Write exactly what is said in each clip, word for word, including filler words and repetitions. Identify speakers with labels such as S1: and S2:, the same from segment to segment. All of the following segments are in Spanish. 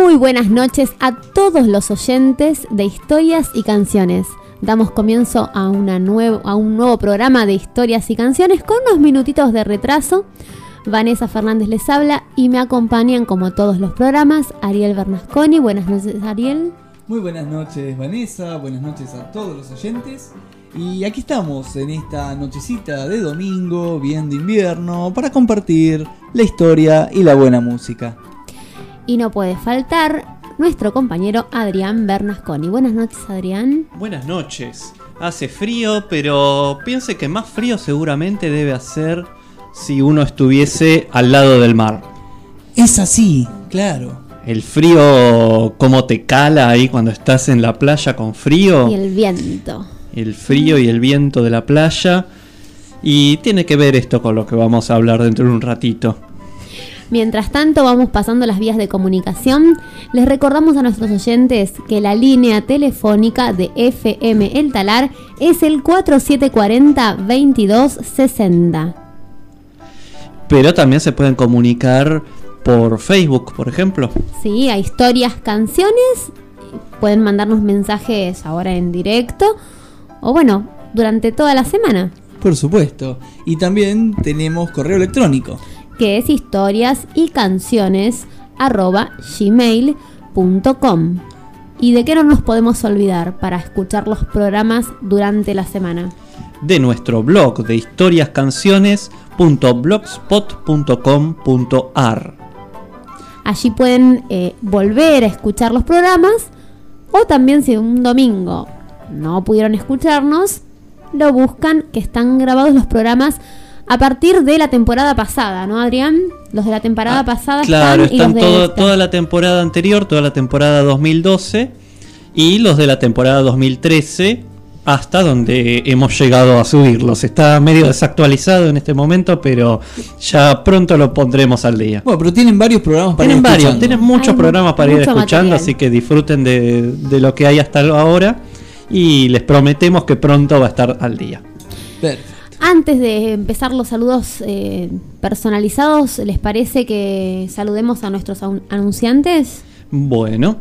S1: Muy buenas noches a todos los oyentes de Historias y Canciones. Damos comienzo a, una nuevo, a un nuevo programa de Historias y Canciones con unos minutitos de retraso. Vanessa Fernández les habla y me acompañan, como todos los programas, Ariel Bernasconi. Buenas noches, Ariel.
S2: Muy buenas noches, Vanessa. Buenas noches a todos los oyentes. Y aquí estamos en esta nochecita de domingo, bien de invierno, para compartir la historia y la buena música.
S1: Y no puede faltar nuestro compañero Adrián Bernasconi. Buenas noches, Adrián.
S3: Buenas noches. Hace frío, pero piense que más frío seguramente debe hacer si uno estuviese al lado del mar.
S2: Es así, claro.
S3: El frío, cómo te cala ahí cuando estás en la playa con frío.
S1: Y el viento.
S3: El frío y el viento de la playa. Y tiene que ver esto con lo que vamos a hablar dentro de un ratito.
S1: Mientras tanto, vamos pasando las vías de comunicación. Les recordamos a nuestros oyentes que la línea telefónica de F M El Talar es el cuatro siete cuatro cero, veintidós sesenta.
S3: Pero también se pueden comunicar por Facebook, por ejemplo.
S1: Sí, a Historias Canciones. Pueden mandarnos mensajes ahora en directo o bueno, durante toda la semana.
S2: Por supuesto. Y también tenemos correo electrónico,
S1: que es historias y canciones arroba gmail punto com. ¿Y de qué no nos podemos olvidar para escuchar los programas durante la semana?
S3: De nuestro blog de historias canciones punto blogspot punto com punto a r.
S1: Allí pueden eh, volver a escuchar los programas, o también si un domingo no pudieron escucharnos, lo buscan, que están grabados los programas a partir de la temporada pasada, ¿no, Adrián? Los de la temporada ah, pasada
S3: claro,
S1: están,
S3: están
S1: y los
S3: todo,
S1: de esta.
S3: Toda la temporada anterior, toda la temporada dos mil doce y los de la temporada dos mil trece hasta donde hemos llegado a subirlos. Está medio desactualizado en este momento, pero ya pronto lo pondremos al día.
S2: Bueno, pero tienen varios programas para
S3: tienen
S2: ir
S3: varios,
S2: escuchando.
S3: Tienen muchos
S1: Hay
S3: programas para ir escuchando,
S1: material.
S3: Así que disfruten de, de lo que hay hasta ahora y les prometemos que pronto va a estar al día.
S2: Perfecto.
S1: Antes de empezar los saludos eh, personalizados, ¿les parece que saludemos a nuestros aun- anunciantes?
S3: Bueno.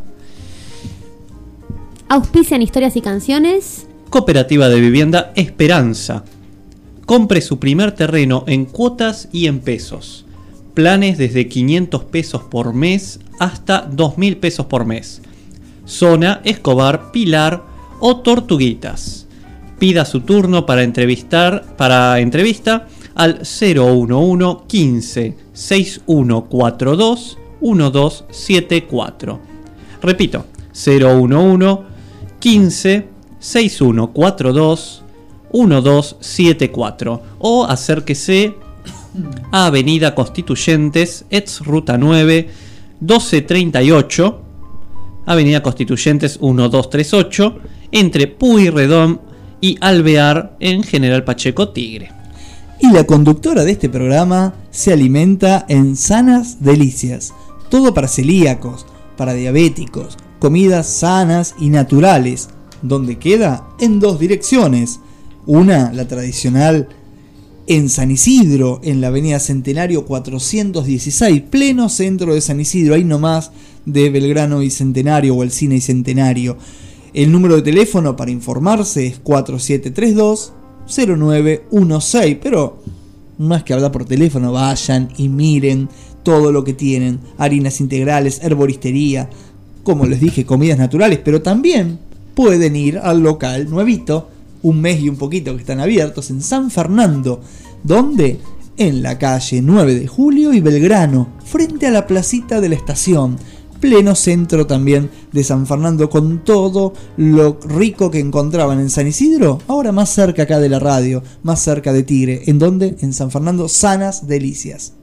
S1: Auspician Historias y Canciones.
S3: Cooperativa de Vivienda Esperanza. Compre su primer terreno en cuotas y en pesos. Planes desde quinientos pesos por mes hasta dos mil pesos por mes. Zona Escobar, Pilar o Tortuguitas. Pida su turno para entrevistar para entrevista al cero uno uno quince sesenta y uno cuarenta y dos diecinueve setenta y cuatro. Repito, cero uno uno quince sesenta y uno cuarenta y dos diecinueve setenta y cuatro o acérquese a Avenida Constituyentes, ex Ruta nueve, doce treinta y ocho, Avenida Constituyentes doce treinta y ocho, entre Pueyrredón y Alvear en General Pacheco Tigre.
S2: Y la conductora de este programa se alimenta en Sanas Delicias. Todo para celíacos, para diabéticos, comidas sanas y naturales. ¿Dónde queda? En dos direcciones. Una, la tradicional, en San Isidro, en la avenida Centenario cuatrocientos dieciséis, pleno centro de San Isidro, ahí nomás de Belgrano y Centenario o el Cine y Centenario. El número de teléfono para informarse es cuatro siete tres dos cero nueve uno seis, pero más que hablar por teléfono, vayan y miren todo lo que tienen: harinas integrales, herboristería, como les dije, comidas naturales, pero también pueden ir al local nuevito, un mes y un poquito que están abiertos, en San Fernando. ¿Dónde? En la calle nueve de julio y Belgrano, frente a la placita de la estación. Pleno centro también de San Fernando, con todo lo rico que encontraban en San Isidro, ahora más cerca acá de la radio, más cerca de Tigre. ¿En dónde? En San Fernando, Sanas Delicias.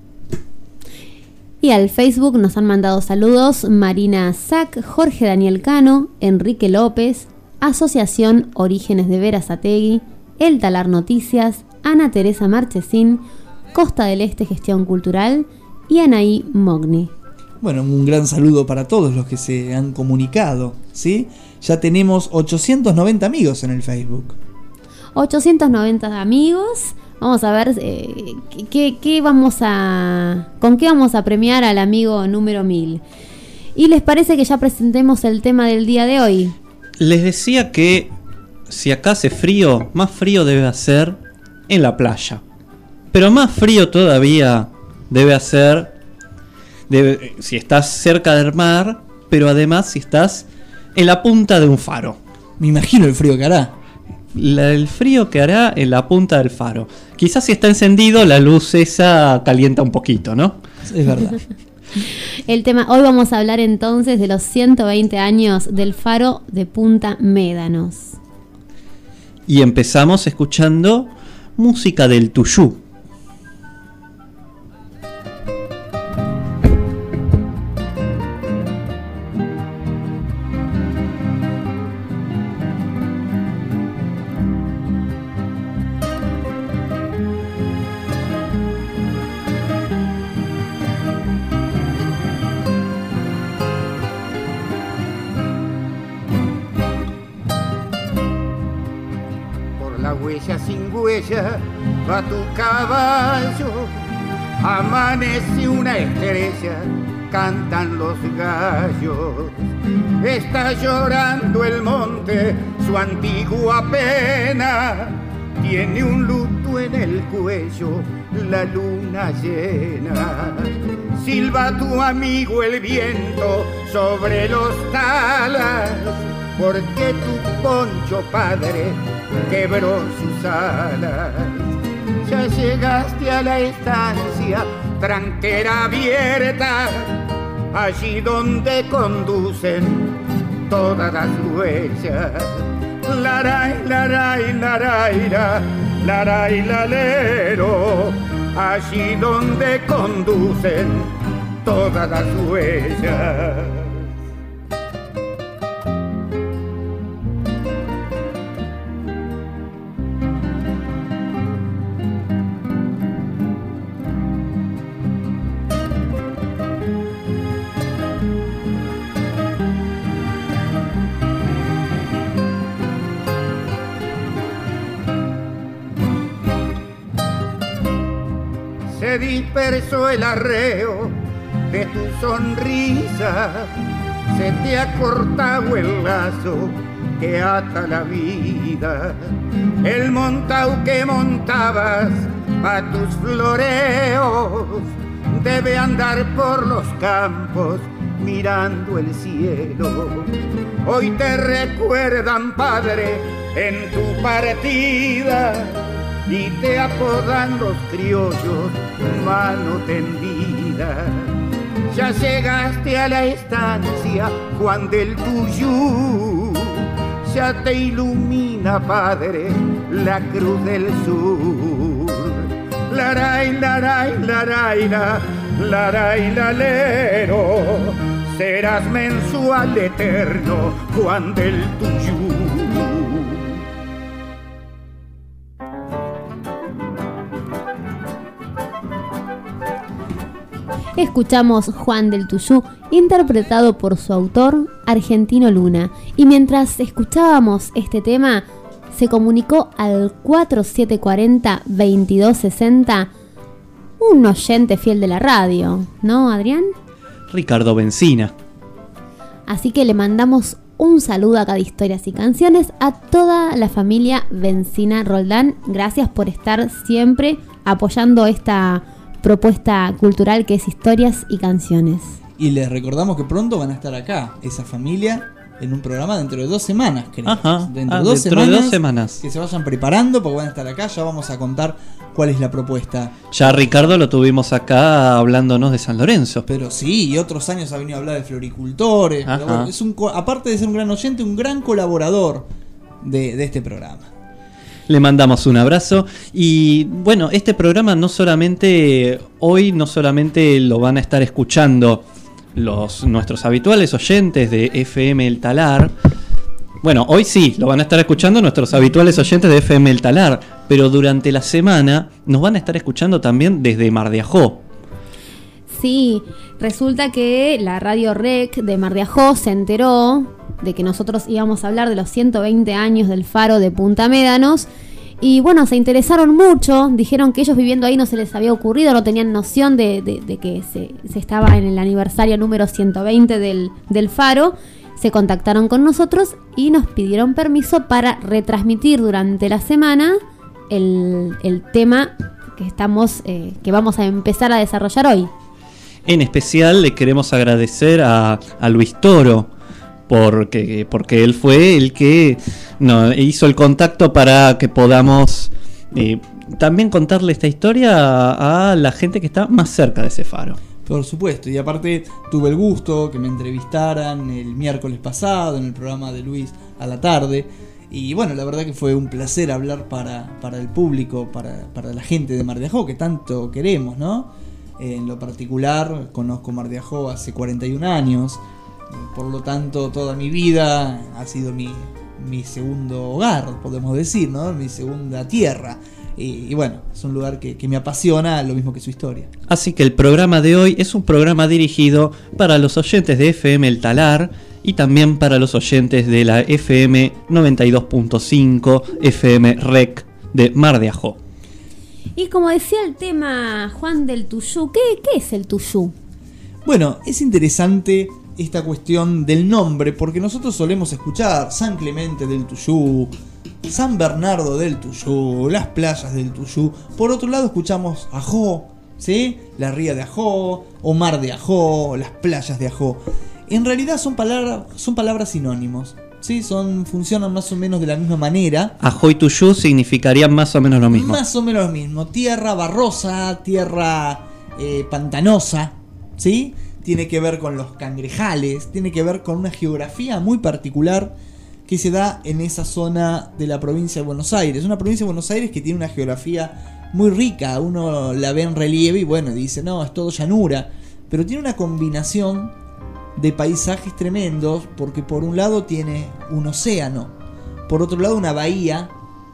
S1: Y al Facebook nos han mandado saludos Marina Sac, Jorge Daniel Cano, Enrique López, Asociación Orígenes de Berazategui, El Talar Noticias, Ana Teresa Marchesín, Costa del Este Gestión Cultural y Anaí Mogni.
S2: Bueno, un gran saludo para todos los que se han comunicado, ¿sí? Ya tenemos ochocientos noventa amigos en el Facebook.
S1: ochocientos noventa amigos. Vamos a ver eh, qué, qué vamos a, con qué vamos a premiar al amigo número mil. ¿Y les parece que ya presentemos el tema del día de hoy?
S3: Les decía que si acá hace frío, más frío debe hacer en la playa. Pero más frío todavía debe hacer debe, si estás cerca del mar, pero además si estás en la punta de un faro.
S2: Me imagino el frío que hará.
S3: La, el frío que hará en la punta del faro. Quizás si está encendido la luz esa calienta un poquito, ¿no?
S2: Es verdad.
S1: El tema, hoy vamos a hablar entonces de los ciento veinte años del faro de Punta Médanos.
S3: Y empezamos escuchando música del Tuyú.
S4: Sin huella va tu caballo, amanece una estrella, cantan los gallos, está llorando el monte su antigua pena, tiene un luto en el cuello, la luna llena, silba tu amigo el viento sobre los talas, porque tu poncho padre quebró sus alas. Ya llegaste a la estancia, tranquera abierta, allí donde conducen todas las huellas. Laray, laray, laray, la, laray, lalero, allí donde conducen todas las huellas. Se dispersó el arreo de tu sonrisa, se te ha cortado el lazo que ata la vida, el montao que montabas a tus floreos debe andar por los campos mirando el cielo. Hoy te recuerdan, padre, en tu partida y te apodan los criollos mano tendida. Ya llegaste a la estancia, Juan del Tuyú, ya te ilumina, padre, la cruz del sur. Laray, laray, laray, la, laray, lalero, serás mensual eterno, Juan del Tuyú.
S1: Escuchamos Juan del Tuyú, interpretado por su autor, Argentino Luna. Y mientras escuchábamos este tema, se comunicó al cuatro siete cuatro cero, veintidós sesenta un oyente fiel de la radio, ¿no, Adrián?
S3: Ricardo Bencina.
S1: Así que le mandamos un saludo acá de Historias y Canciones a toda la familia Bencina Roldán. Gracias por estar siempre apoyando esta propuesta cultural que es Historias y Canciones.
S2: Y les recordamos que pronto van a estar acá, esa familia, en un programa dentro de dos semanas, creo.
S3: Ajá.
S2: Dentro,
S3: Ah,
S2: de, dos
S3: dentro
S2: semanas,
S3: de dos semanas.
S2: Que se vayan preparando porque van a estar acá. Ya vamos a contar cuál es la propuesta.
S3: Ya Ricardo lo tuvimos acá hablándonos de San Lorenzo.
S2: Pero sí, y otros años ha venido a hablar de floricultores. Pero bueno, es un, aparte de ser un gran oyente, un gran colaborador de, de este programa.
S3: Le mandamos un abrazo y bueno, este programa no solamente hoy, no solamente lo van a estar escuchando los nuestros habituales oyentes de F M El Talar. Bueno, hoy sí, lo van a estar escuchando nuestros habituales oyentes de F M El Talar, pero durante la semana nos van a estar escuchando también desde Mar de Ajó.
S1: Sí, resulta que la Radio Rec de Mar de Ajó se enteró de que nosotros íbamos a hablar de los ciento veinte años del faro de Punta Médanos Y bueno, se interesaron mucho, dijeron que ellos viviendo ahí no se les había ocurrido, no tenían noción de, de, de que se, se estaba en el aniversario número ciento veinte del, del Faro. Se contactaron con nosotros y nos pidieron permiso para retransmitir durante la semana el, el tema que, estamos, eh, que vamos a empezar a desarrollar hoy.
S3: En especial le queremos agradecer a, a Luis Toro, porque, porque él fue el que no, hizo el contacto para que podamos eh, también contarle esta historia a, a la gente que está más cerca de ese faro.
S2: Por supuesto, y aparte tuve el gusto que me entrevistaran el miércoles pasado en el programa de Luis a la tarde. Y bueno, la verdad que fue un placer hablar para, para el público, para, para la gente de Mar de Ajó, que tanto queremos, ¿no? En lo particular, conozco Mar de Ajó hace cuarenta y un años, por lo tanto toda mi vida ha sido mi, mi segundo hogar, podemos decir, ¿no? Mi segunda tierra. Y, y bueno, es un lugar que, que me apasiona, lo mismo que su historia.
S3: Así que el programa de hoy es un programa dirigido para los oyentes de F M El Talar y también para los oyentes de la F M noventa y dos punto cinco, F M Rec de Mar de Ajó.
S1: Y como decía el tema Juan del Tuyú, ¿qué, qué es el Tuyú?
S2: Bueno, es interesante esta cuestión del nombre, porque nosotros solemos escuchar San Clemente del Tuyú, San Bernardo del Tuyú, las playas del Tuyú. Por otro lado escuchamos Ajó, ¿sí? La ría de Ajó, o Mar de Ajó, las playas de Ajó. En realidad son palabras, son palabras sinónimos, ¿sí? Son, funcionan más o menos de la misma manera.
S3: Ajó y Tuyú significarían más o menos lo mismo.
S2: Más o menos lo mismo. Tierra barrosa, tierra eh, pantanosa, ¿sí? Tiene que ver con los cangrejales, tiene que ver con una geografía muy particular que se da en esa zona de la provincia de Buenos Aires. Una provincia de Buenos Aires que tiene una geografía muy rica. Uno la ve en relieve y bueno, dice, no, es todo llanura. Pero tiene una combinación de paisajes tremendos, porque por un lado tiene un océano, por otro lado una bahía,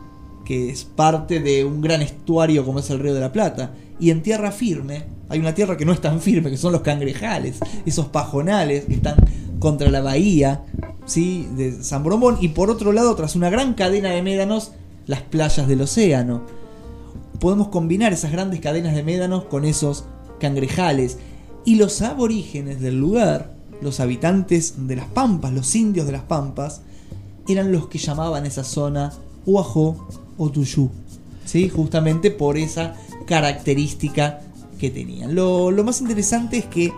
S2: que es parte de un gran estuario como es el Río de la Plata. Y en tierra firme, hay una tierra que no es tan firme, que son los cangrejales, esos pajonales que están contra la bahía, ¿sí? De San Borondón. Y por otro lado, tras una gran cadena de médanos, las playas del océano. Podemos combinar esas grandes cadenas de médanos con esos cangrejales. Y los aborígenes del lugar, los habitantes de las pampas, los indios de las pampas, eran los que llamaban esa zona o Ajó o Tuyú, ¿sí? Justamente por esa característica que tenían. Lo, lo más interesante es que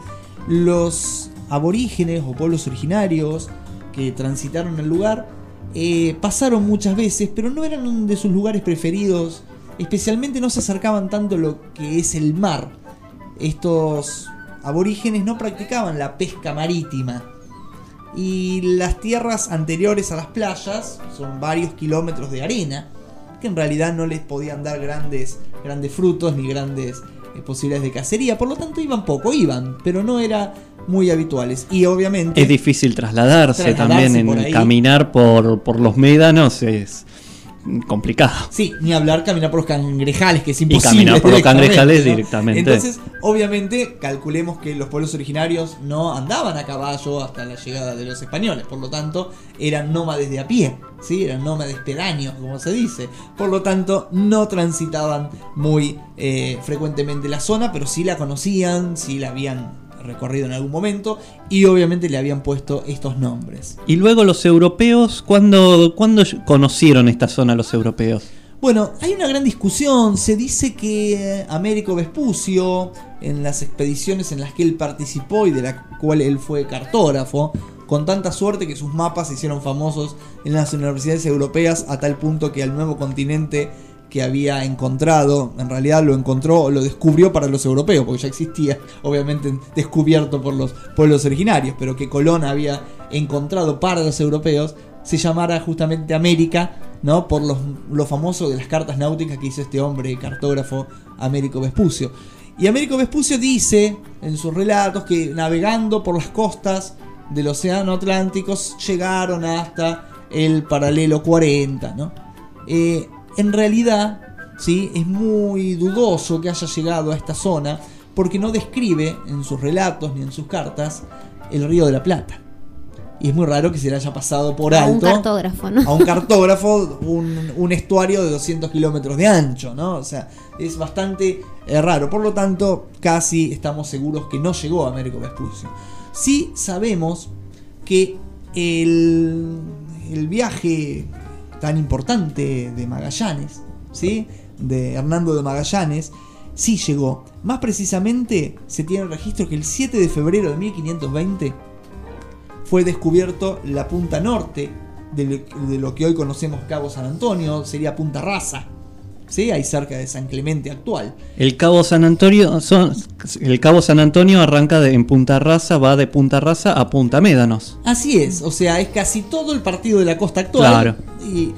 S2: los aborígenes o pueblos originarios que transitaron el lugar eh, pasaron muchas veces, pero no eran de sus lugares preferidos. Especialmente no se acercaban tanto a lo que es el mar. Estos aborígenes no practicaban la pesca marítima. Y las tierras anteriores a las playas son varios kilómetros de arena, que en realidad no les podían dar grandes, grandes frutos ni grandes eh, posibilidades de cacería. Por lo tanto iban poco, iban, pero no era muy habituales. Y obviamente
S3: es difícil trasladarse,
S2: trasladarse
S3: también
S2: por
S3: en
S2: ahí.
S3: Caminar por, por los médanos es complicado.
S2: Sí, ni hablar caminar por los cangrejales, que es
S3: Y
S2: imposible.
S3: caminar por los cangrejales
S2: ¿no?
S3: directamente.
S2: Entonces, obviamente, calculemos que los pueblos originarios no andaban a caballo hasta la llegada de los españoles. Por lo tanto, eran nómades de a pie, ¿sí? Eran nómades pedáneos, como se dice. Por lo tanto, no transitaban muy eh, frecuentemente la zona, pero sí la conocían, sí la habían recorrido en algún momento y obviamente le habían puesto estos nombres.
S3: Y luego los europeos, ¿cuándo, ¿cuándo conocieron esta zona los europeos?
S2: Bueno, hay una gran discusión. Se dice que Américo Vespucio, en las expediciones en las que él participó y de la cual él fue cartógrafo, con tanta suerte que sus mapas se hicieron famosos en las universidades europeas a tal punto que al nuevo continente que había encontrado, en realidad lo encontró, lo descubrió para los europeos, porque ya existía, obviamente descubierto por los pueblos originarios, pero que Colón había encontrado para los europeos, se llamara justamente América, ¿no? Por los, lo famoso de las cartas náuticas que hizo este hombre cartógrafo Américo Vespucio. Y Américo Vespucio dice en sus relatos que navegando por las costas del océano Atlántico llegaron hasta el paralelo cuarenta, ¿no? Eh, En realidad, ¿sí? Es muy dudoso que haya llegado a esta zona porque no describe en sus relatos ni en sus cartas el Río de la Plata. y es muy raro que se le haya pasado por
S1: A
S2: alto
S1: un cartógrafo, ¿no?
S2: a un cartógrafo un, un estuario de doscientos kilómetros de ancho, ¿no? O sea, es bastante eh, raro. Por lo tanto, casi estamos seguros que no llegó a Américo Vespucio. Sí sabemos que el, el viaje tan importante de Magallanes, ¿sí?, de Hernando de Magallanes, sí llegó. Más precisamente, se tiene el registro que el siete de febrero de mil quinientos veinte fue descubierto la punta norte de lo, de lo que hoy conocemos Cabo San Antonio, sería Punta Rasa, ¿sí?, ahí cerca de San Clemente actual.
S3: El Cabo San Antonio, son, el Cabo San Antonio arranca de, en Punta Rasa, va de Punta Rasa a Punta Médanos.
S2: Así es, o sea, es casi todo el partido de la costa actual.
S3: Claro.
S2: Y,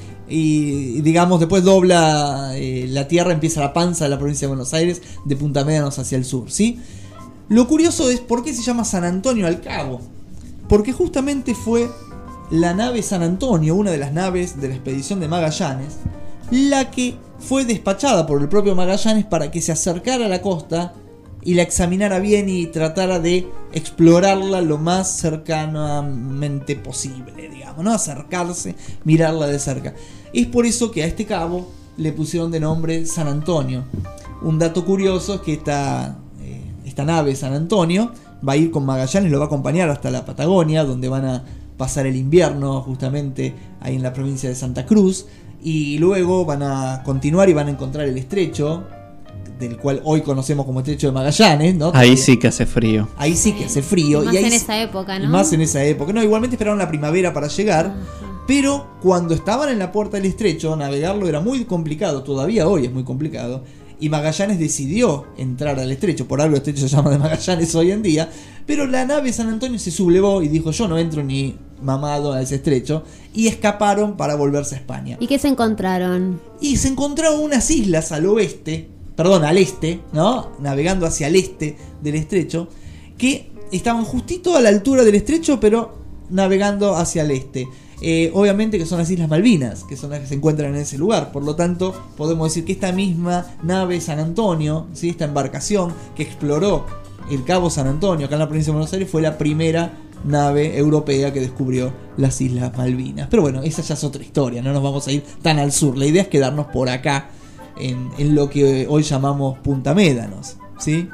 S2: y digamos, después dobla eh, la tierra, empieza la panza de la provincia de Buenos Aires, de Punta Médanos hacia el sur, ¿sí? Lo curioso es por qué se llama San Antonio al Cabo. Porque justamente fue la nave San Antonio, una de las naves de la expedición de Magallanes, la que fue despachada por el propio Magallanes para que se acercara a la costa y la examinara bien y tratara de explorarla lo más cercanamente posible, digamos, ¿no? Acercarse, mirarla de cerca. Es por eso que a este cabo le pusieron de nombre San Antonio. Un dato curioso es que esta, eh, esta nave San Antonio va a ir con Magallanes, lo va a acompañar hasta la Patagonia, donde van a pasar el invierno justamente ahí en la provincia de Santa Cruz, y luego van a continuar y van a encontrar el estrecho, del cual hoy conocemos como estrecho de Magallanes, ¿no?
S3: Ahí sí que hace frío.
S2: Ahí sí que hace frío.
S1: Y más
S2: y ahí
S1: en
S2: sí,
S1: esa época, ¿no?
S2: Más en esa época. No, igualmente esperaron la primavera para llegar. Ajá. Pero cuando estaban en la puerta del estrecho, navegarlo era muy complicado. Todavía hoy es muy complicado. Y Magallanes decidió entrar al estrecho. Por algo el estrecho se llama de Magallanes hoy en día. Pero la nave San Antonio se sublevó y dijo: yo no entro ni mamado a ese estrecho. Y escaparon para volverse a España.
S1: ¿Y qué se encontraron?
S2: Y se encontraron unas islas al oeste, perdón, al este, ¿no? Navegando hacia el este del estrecho, que estaban justito a la altura del estrecho, pero navegando hacia el este. Eh, obviamente que son las Islas Malvinas, que son las que se encuentran en ese lugar. Por lo tanto, podemos decir que esta misma nave San Antonio, ¿sí?, esta embarcación que exploró el Cabo San Antonio acá en la provincia de Buenos Aires, fue la primera nave europea que descubrió las Islas Malvinas. Pero bueno, esa ya es otra historia, no nos vamos a ir tan al sur. La idea es quedarnos por acá, en, en lo que hoy llamamos Punta Médanos, ¿sí?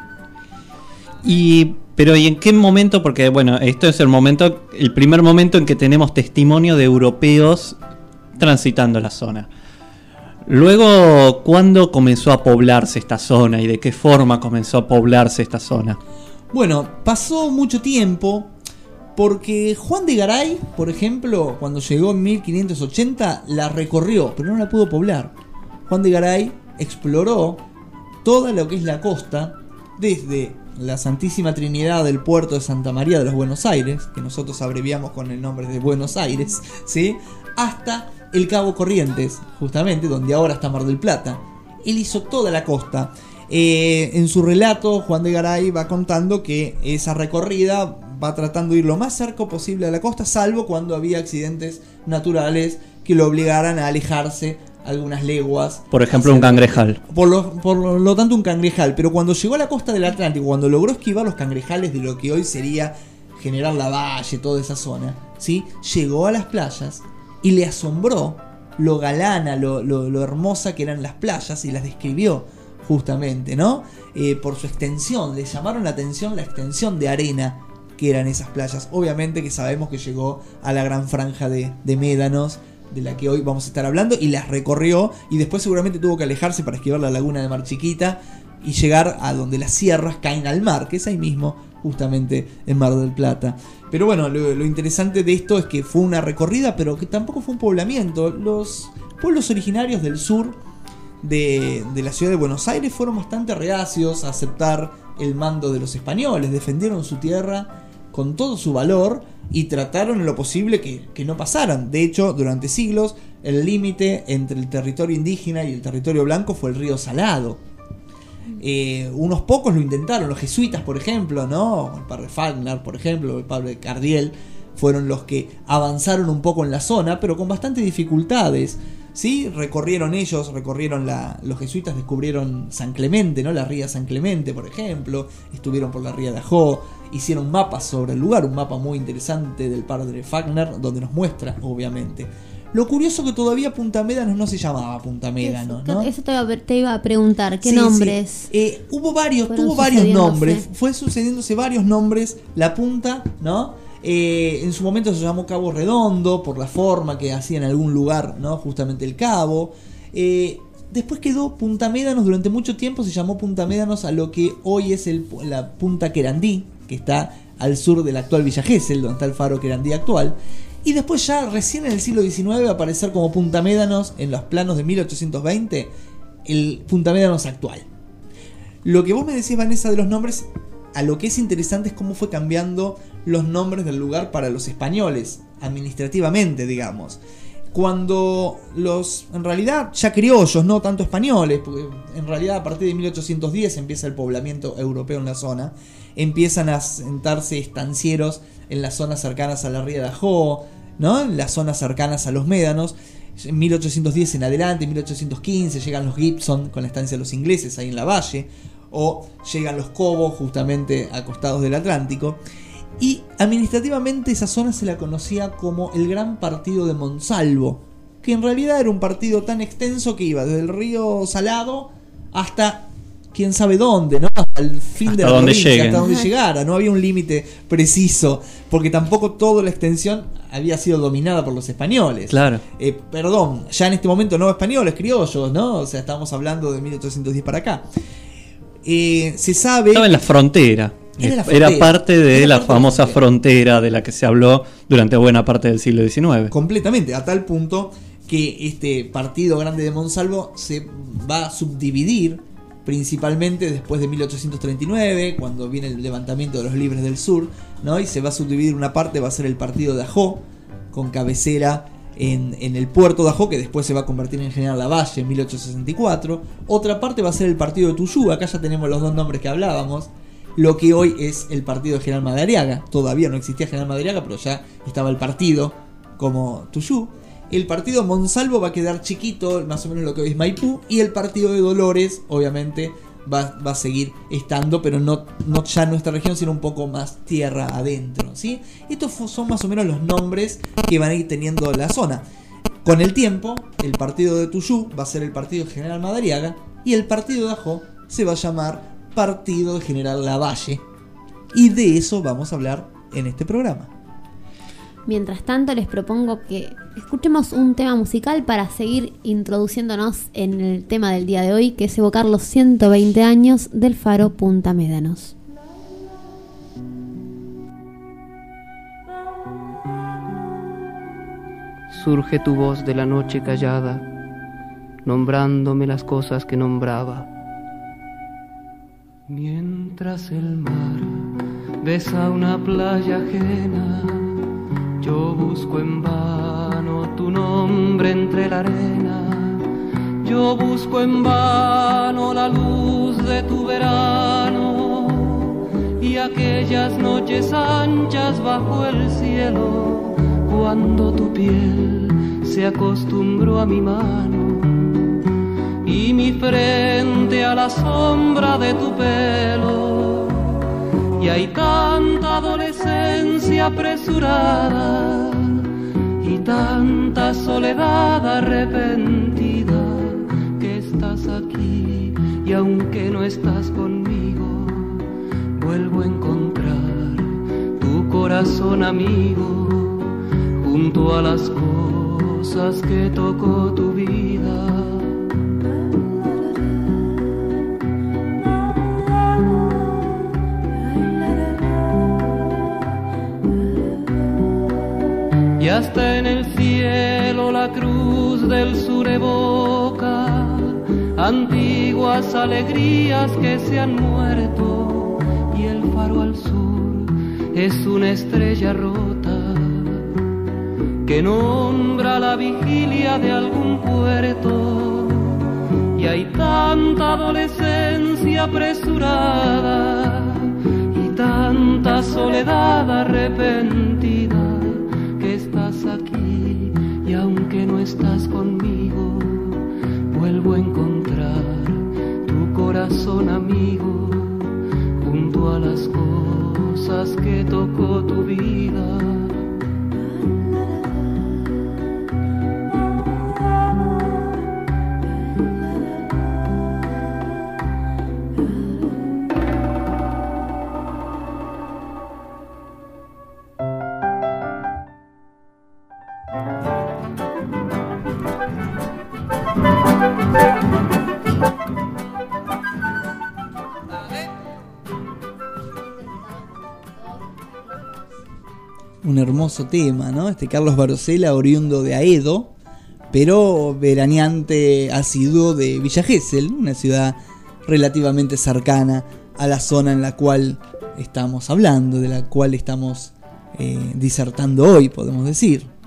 S3: Y pero ¿y en qué momento? Porque bueno, esto es el momento, el primer momento en que tenemos testimonio de europeos transitando la zona. Luego, ¿cuándo comenzó a poblarse esta zona y de qué forma comenzó a poblarse esta zona?
S2: Bueno, pasó mucho tiempo, porque Juan de Garay, por ejemplo, cuando llegó en mil quinientos ochenta, la recorrió, pero no la pudo poblar. Juan de Garay exploró toda lo que es la costa, desde la Santísima Trinidad del puerto de Santa María de los Buenos Aires, que nosotros abreviamos con el nombre de Buenos Aires, ¿sí?, hasta el Cabo Corrientes, justamente donde ahora está Mar del Plata. Él hizo toda la costa. Eh, en su relato, Juan de Garay va contando que esa recorrida va tratando de ir lo más cerca posible a la costa, salvo cuando había accidentes naturales que lo obligaran a alejarse algunas leguas.
S3: Por ejemplo, un cangrejal.
S2: Por lo, por lo tanto, un cangrejal. Pero cuando llegó a la costa del Atlántico, cuando logró esquivar los cangrejales de lo que hoy sería General Lavalle, toda esa zona, ¿sí?, llegó a las playas y le asombró lo galana, lo, lo, lo hermosa que eran las playas, y las describió justamente, ¿no? Eh, por su extensión, le llamaron la atención la extensión de arena que eran esas playas. Obviamente que sabemos que llegó a la gran franja de, de médanos, de la que hoy vamos a estar hablando, y las recorrió, y después seguramente tuvo que alejarse para esquivar la laguna de Mar Chiquita y llegar a donde las sierras caen al mar, que es ahí mismo, justamente en Mar del Plata. Pero bueno, lo, lo interesante de esto es que fue una recorrida, pero que tampoco fue un poblamiento. Los pueblos originarios del sur de, de la ciudad de Buenos Aires fueron bastante reacios a aceptar el mando de los españoles, defendieron su tierra con todo su valor y trataron en lo posible que, que no pasaran. De hecho, durante siglos, el límite entre el territorio indígena y el territorio blanco fue el río Salado. Eh, unos pocos lo intentaron, los jesuitas, por ejemplo, ¿no? El padre Falkner, por ejemplo, el padre Cardiel, fueron los que avanzaron un poco en la zona, pero con bastantes dificultades, ¿sí? Recorrieron ellos, recorrieron la, los jesuitas descubrieron San Clemente, ¿no? La ría San Clemente, por ejemplo, estuvieron por la ría de Ajó, hicieron mapas sobre el lugar, un mapa muy interesante del padre Fagner, donde nos muestra, obviamente. Lo curioso que todavía Punta Médanos no se llamaba Punta Médanos, ¿no?
S1: Eso te iba, a, te iba a preguntar, ¿qué
S2: sí,
S1: nombres?
S2: Sí. Eh, hubo varios, tuvo varios nombres, fue sucediéndose varios nombres, la punta, ¿no? Eh, en su momento se llamó Cabo Redondo, por la forma que hacía en algún lugar, ¿no? Justamente el cabo. Eh, después quedó Punta Médanos, durante mucho tiempo se llamó Punta Médanos a lo que hoy es el, la Punta Querandí, que está al sur del actual Villa Gesell, donde está el faro Querandí actual. Y después ya recién en el siglo diecinueve va a aparecer como Punta Médanos en los planos de mil ochocientos veinte, el Punta Médanos actual. Lo que vos me decís, Vanessa, de los nombres, a lo que es interesante es cómo fue cambiando los nombres del lugar para los españoles, administrativamente, digamos. Cuando los, en realidad, ya criollos, no tanto españoles, porque en realidad a partir de mil ochocientos diez empieza el poblamiento europeo en la zona, empiezan a sentarse estancieros en las zonas cercanas a la ría de Ajó, ¿no? En las zonas cercanas a los médanos. En mil ochocientos diez en adelante, en mil ochocientos quince llegan los Gibson con la estancia de los ingleses ahí en la valle, o llegan los Cobos justamente a costados del Atlántico. Y administrativamente esa zona se la conocía como el Gran Partido de Monsalvo, que en realidad era un partido tan extenso que iba desde el río Salado hasta quién sabe dónde, ¿no? Hasta el fin
S3: hasta
S2: de la
S3: donde
S2: provincia,
S3: lleguen.
S2: hasta donde llegara. No había un límite preciso, porque tampoco toda la extensión había sido dominada por los españoles.
S3: Claro.
S2: Eh, perdón, ya en este momento no españoles, criollos, ¿no? O sea, estamos hablando de mil ochocientos diez para acá. Eh, se sabe...
S3: Estaba en la frontera.
S2: Era, la
S3: Era
S2: frontera.
S3: parte de
S2: Era
S3: la
S2: parte
S3: famosa
S2: de la frontera.
S3: frontera de la que se habló durante buena parte del siglo diecinueve.
S2: Completamente, a tal punto que este partido grande de Monsalvo se va a subdividir principalmente después de mil ochocientos treinta y nueve, cuando viene el levantamiento de los libres del sur, ¿no? Y se va a subdividir una parte, va a ser el partido de Ajó, con cabecera en, en el puerto de Ajó, que después se va a convertir en General Lavalle en mil ochocientos sesenta y cuatro. Otra parte va a ser el partido de Tuyú, acá ya tenemos los dos nombres que hablábamos. Lo que hoy es el partido de General Madariaga. Todavía no existía General Madariaga, pero ya estaba el partido como Tuyú. El partido de Monsalvo va a quedar chiquito, más o menos lo que hoy es Maipú. Y el partido de Dolores, obviamente, va, va a seguir estando, pero no, no ya en nuestra región, sino un poco más tierra adentro, ¿sí? Estos son más o menos los nombres que van a ir teniendo la zona. Con el tiempo, el partido de Tuyú va a ser el partido de General Madariaga. Y el partido de Ajó se va a llamar Partido de General Lavalle, y de eso vamos a hablar en este programa.
S1: Mientras tanto, les propongo que escuchemos un tema musical para seguir introduciéndonos en el tema del día de hoy, que es evocar los ciento veinte años del faro Punta Médanos.
S5: Surge tu voz de la noche callada, nombrándome las cosas que nombraba. Mientras el mar besa una playa ajena, yo busco en vano tu nombre entre la arena. Yo busco en vano la luz de tu verano y aquellas noches anchas bajo el cielo, cuando tu piel se acostumbró a mi mano y mi frente a la sombra de tu pelo. Y hay tanta adolescencia apresurada y tanta soledad arrepentida, que estás aquí y aunque no estás conmigo, vuelvo a encontrar tu corazón amigo junto a las cosas que tocó tu vida. Y hasta en el cielo la cruz del sur evoca antiguas alegrías que se han muerto, y el faro al sur es una estrella rota que nombra la vigilia de algún puerto. Y hay tanta adolescencia apresurada y tanta soledad arrepentida, que estás aquí y aunque no estás conmigo, vuelvo a encontrar tu corazón amigo junto a las cosas cosas que tocó tu vida.
S2: Un hermoso tema, ¿no? Este Carlos Barosela, oriundo de Aedo, pero veraneante asiduo de Villa Gesell, una ciudad relativamente cercana a la zona en la cual estamos hablando, de la cual estamos eh, disertando hoy, podemos decir.